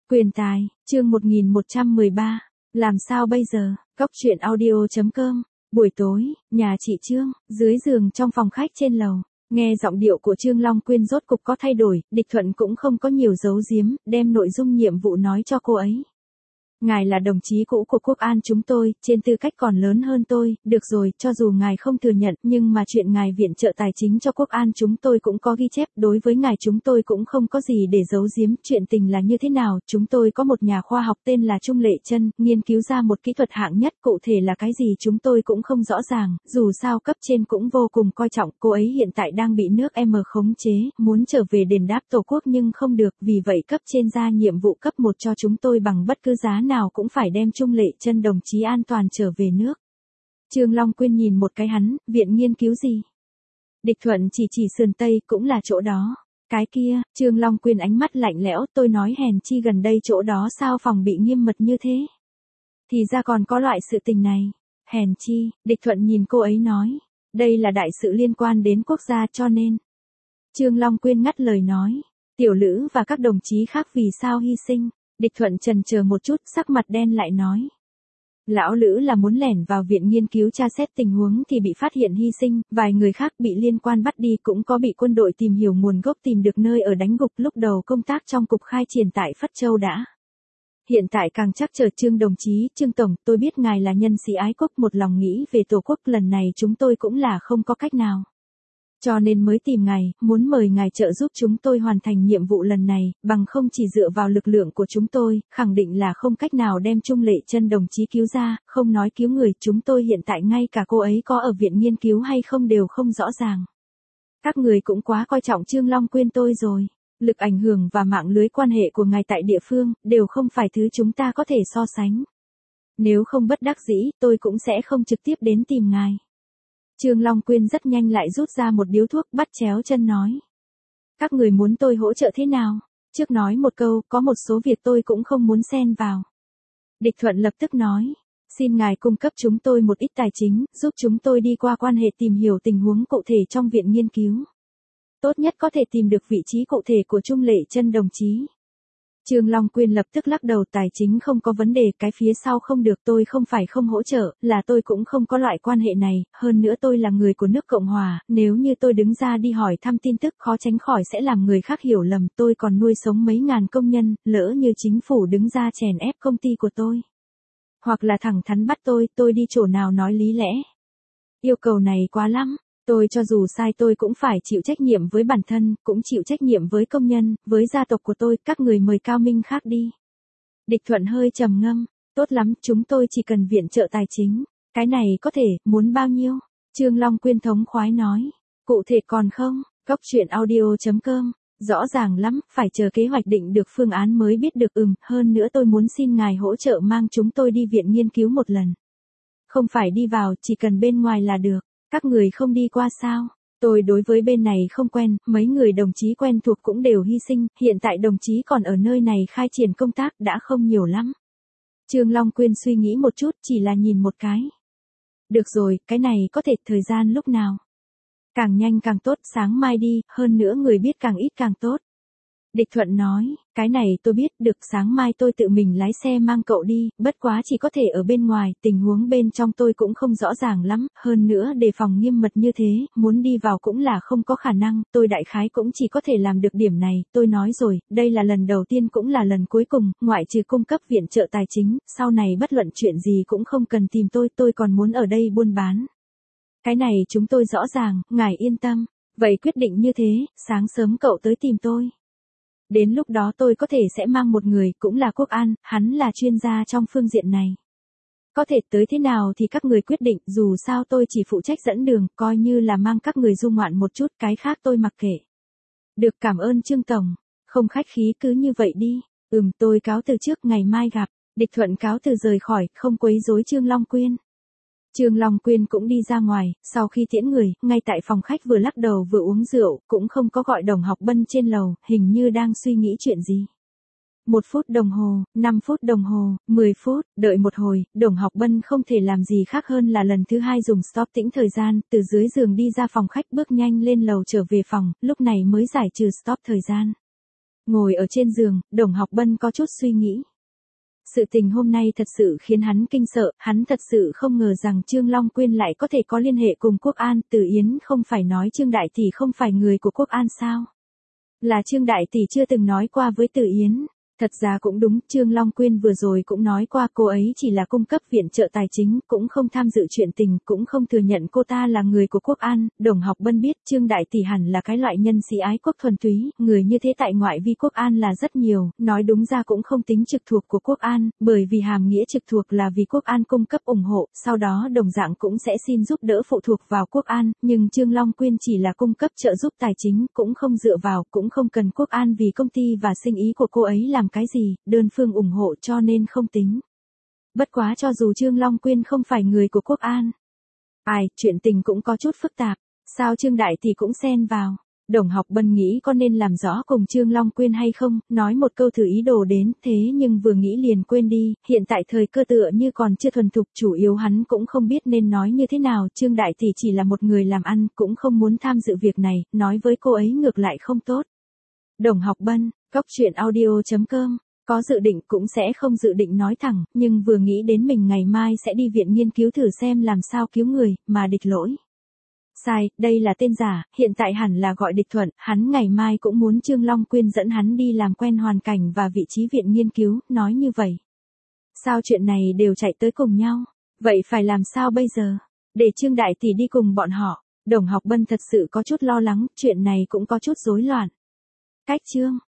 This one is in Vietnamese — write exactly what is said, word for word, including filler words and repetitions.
Quyền tài, chương một nghìn một trăm mười ba. Làm sao bây giờ? Cóc truyện audio chấm com. Buổi tối, nhà chị Trương, dưới giường trong phòng khách trên lầu. Nghe giọng điệu của Trương Long Quyên rốt cục có thay đổi, Địch Thuận cũng không có nhiều giấu giếm, đem nội dung nhiệm vụ nói cho cô ấy. Ngài là đồng chí cũ của Quốc An chúng tôi, trên tư cách còn lớn hơn tôi, được rồi, cho dù ngài không thừa nhận, nhưng mà chuyện ngài viện trợ tài chính cho Quốc An chúng tôi cũng có ghi chép, đối với ngài chúng tôi cũng không có gì để giấu giếm, chuyện tình là như thế nào, chúng tôi có một nhà khoa học tên là Trung Lệ Chân, nghiên cứu ra một kỹ thuật hạng nhất, cụ thể là cái gì chúng tôi cũng không rõ ràng, dù sao cấp trên cũng vô cùng coi trọng, cô ấy hiện tại đang bị nước M khống chế, muốn trở về đền đáp Tổ quốc nhưng không được, vì vậy cấp trên ra nhiệm vụ cấp một cho chúng tôi bằng bất cứ giá nào cũng phải đem Trung Lệ Chân đồng chí an toàn trở về nước. Trương Long Quyên nhìn một cái hắn, viện nghiên cứu gì? Địch Thuận chỉ chỉ sườn Tây, cũng là chỗ đó. Cái kia, Trương Long Quyên ánh mắt lạnh lẽo, tôi nói hèn chi gần đây chỗ đó sao phòng bị nghiêm mật như thế? Thì ra còn có loại sự tình này. Hèn chi, Địch Thuận nhìn cô ấy nói, đây là đại sự liên quan đến quốc gia cho nên. Trương Long Quyên ngắt lời nói, Tiểu Lữ và các đồng chí khác vì sao hy sinh? Địch Thuận chần chờ một chút, sắc mặt đen lại nói. Lão Lữ là muốn lẻn vào viện nghiên cứu tra xét tình huống thì bị phát hiện hy sinh, vài người khác bị liên quan bắt đi cũng có bị quân đội tìm hiểu nguồn gốc tìm được nơi ở đánh gục lúc đầu công tác trong cục khai triển tại Phất Châu đã. Hiện tại càng chắc chờ Trương đồng chí, Trương Tổng, tôi biết ngài là nhân sĩ ái quốc một lòng nghĩ về Tổ quốc lần này chúng tôi cũng là không có cách nào. Cho nên mới tìm ngài, muốn mời ngài trợ giúp chúng tôi hoàn thành nhiệm vụ lần này, bằng không chỉ dựa vào lực lượng của chúng tôi, khẳng định là không cách nào đem Trung Lệ Chân đồng chí cứu ra, không nói cứu người, chúng tôi hiện tại ngay cả cô ấy có ở viện nghiên cứu hay không đều không rõ ràng. Các người cũng quá coi trọng Trương Long Quyên tôi rồi, lực ảnh hưởng và mạng lưới quan hệ của ngài tại địa phương, đều không phải thứ chúng ta có thể so sánh. Nếu không bất đắc dĩ, tôi cũng sẽ không trực tiếp đến tìm ngài. Trương Long Quyên rất nhanh lại rút ra một điếu thuốc bắt chéo chân nói. Các người muốn tôi hỗ trợ thế nào? Trước nói một câu, có một số việc tôi cũng không muốn xen vào. Địch Thuận lập tức nói. Xin ngài cung cấp chúng tôi một ít tài chính, giúp chúng tôi đi qua quan hệ tìm hiểu tình huống cụ thể trong viện nghiên cứu. Tốt nhất có thể tìm được vị trí cụ thể của Trung Lệ Chân đồng chí. Trương Long Quyên lập tức lắc đầu tài chính không có vấn đề, cái phía sau không được tôi không phải không hỗ trợ, là tôi cũng không có loại quan hệ này, hơn nữa tôi là người của nước Cộng Hòa, nếu như tôi đứng ra đi hỏi thăm tin tức khó tránh khỏi sẽ làm người khác hiểu lầm, tôi còn nuôi sống mấy ngàn công nhân, lỡ như chính phủ đứng ra chèn ép công ty của tôi. Hoặc là thẳng thắn bắt tôi, tôi đi chỗ nào nói lý lẽ. Yêu cầu này quá lắm. Tôi cho dù sai tôi cũng phải chịu trách nhiệm với bản thân, cũng chịu trách nhiệm với công nhân, với gia tộc của tôi, các người mời cao minh khác đi. Địch Thuận hơi trầm ngâm, tốt lắm, chúng tôi chỉ cần viện trợ tài chính. Cái này có thể, muốn bao nhiêu? Trương Long Quyên thống khoái nói, cụ thể còn không? Cóc truyện audio chấm com, rõ ràng lắm, phải chờ kế hoạch định được phương án mới biết được ừm, hơn nữa tôi muốn xin ngài hỗ trợ mang chúng tôi đi viện nghiên cứu một lần. Không phải đi vào, chỉ cần bên ngoài là được. Các người không đi qua sao? Tôi đối với bên này không quen, mấy người đồng chí quen thuộc cũng đều hy sinh, hiện tại đồng chí còn ở nơi này khai triển công tác đã không nhiều lắm. Trương Long Quyên suy nghĩ một chút, chỉ là nhìn một cái. Được rồi, cái này có thể thời gian lúc nào? Càng nhanh càng tốt, sáng mai đi, hơn nữa người biết càng ít càng tốt. Địch Thuận nói, cái này tôi biết, được sáng mai tôi tự mình lái xe mang cậu đi, bất quá chỉ có thể ở bên ngoài, tình huống bên trong tôi cũng không rõ ràng lắm, hơn nữa đề phòng nghiêm mật như thế, muốn đi vào cũng là không có khả năng, tôi đại khái cũng chỉ có thể làm được điểm này, tôi nói rồi, đây là lần đầu tiên cũng là lần cuối cùng, ngoại trừ cung cấp viện trợ tài chính, sau này bất luận chuyện gì cũng không cần tìm tôi, tôi còn muốn ở đây buôn bán. Cái này chúng tôi rõ ràng, ngài yên tâm, vậy quyết định như thế, sáng sớm cậu tới tìm tôi. Đến lúc đó tôi có thể sẽ mang một người, cũng là Quốc An, hắn là chuyên gia trong phương diện này. Có thể tới thế nào thì các người quyết định, dù sao tôi chỉ phụ trách dẫn đường, coi như là mang các người du ngoạn một chút, cái khác tôi mặc kệ. Được, cảm ơn Trương Tổng, không khách khí cứ như vậy đi, ừm tôi cáo từ trước, ngày mai gặp. Địch Thuận cáo từ rời khỏi, không quấy rối Trương Long Quyên. Trương Long Quyên cũng đi ra ngoài, sau khi tiễn người, ngay tại phòng khách vừa lắc đầu vừa uống rượu, cũng không có gọi Đồng Học Bân trên lầu, hình như đang suy nghĩ chuyện gì. Một phút đồng hồ, năm phút đồng hồ, mười phút, đợi một hồi, Đồng Học Bân không thể làm gì khác hơn là lần thứ hai dùng stop tĩnh thời gian, từ dưới giường đi ra phòng khách bước nhanh lên lầu trở về phòng, lúc này mới giải trừ stop thời gian. Ngồi ở trên giường, Đồng Học Bân có chút suy nghĩ. Sự tình hôm nay thật sự khiến hắn kinh sợ, hắn thật sự không ngờ rằng Trương Long Quyên lại có thể có liên hệ cùng Quốc An, Từ Yến không phải nói Trương Đại Tỷ không phải người của Quốc An sao? Là Trương Đại Tỷ chưa từng nói qua với Từ Yến. Thật ra cũng đúng, Trương Long Quyên vừa rồi cũng nói qua cô ấy chỉ là cung cấp viện trợ tài chính, cũng không tham dự chuyện tình, cũng không thừa nhận cô ta là người của Quốc An. Đồng Học Bân biết Trương Đại Tỷ hẳn là cái loại nhân sĩ ái quốc thuần túy, người như thế tại ngoại vi Quốc An là rất nhiều, nói đúng ra cũng không tính trực thuộc của Quốc An, bởi vì hàm nghĩa trực thuộc là vì Quốc An cung cấp ủng hộ, sau đó đồng dạng cũng sẽ xin giúp đỡ phụ thuộc vào Quốc An, nhưng Trương Long Quyên chỉ là cung cấp trợ giúp tài chính, cũng không dựa vào, cũng không cần Quốc An vì công ty và sinh ý của cô ấy làm cái gì, đơn phương ủng hộ cho nên không tính. Bất quá cho dù Trương Long Quyên không phải người của Quốc An. Ai, chuyện tình cũng có chút phức tạp, sao Trương Đại Tỷ cũng xen vào. Đồng Học Bân nghĩ có nên làm rõ cùng Trương Long Quyên hay không, nói một câu thử ý đồ đến, thế nhưng vừa nghĩ liền quên đi, hiện tại thời cơ tựa như còn chưa thuần thục, chủ yếu hắn cũng không biết nên nói như thế nào, Trương Đại Tỷ chỉ là một người làm ăn, cũng không muốn tham dự việc này, nói với cô ấy ngược lại không tốt. Đồng Học Bân, Cóc Truyện Audio chấm com, có dự định cũng sẽ không dự định nói thẳng, nhưng vừa nghĩ đến mình ngày mai sẽ đi viện nghiên cứu thử xem làm sao cứu người, mà địch lỗi. Sai, đây là tên giả, hiện tại hẳn là gọi địch thuận, hắn ngày mai cũng muốn Trương Long Quyên dẫn hắn đi làm quen hoàn cảnh và vị trí viện nghiên cứu, nói như vậy. Sao chuyện này đều chạy tới cùng nhau, vậy phải làm sao bây giờ? Để Trương Đại Tỷ đi cùng bọn họ, Đồng Học Bân thật sự có chút lo lắng, chuyện này cũng có chút rối loạn. Cách chương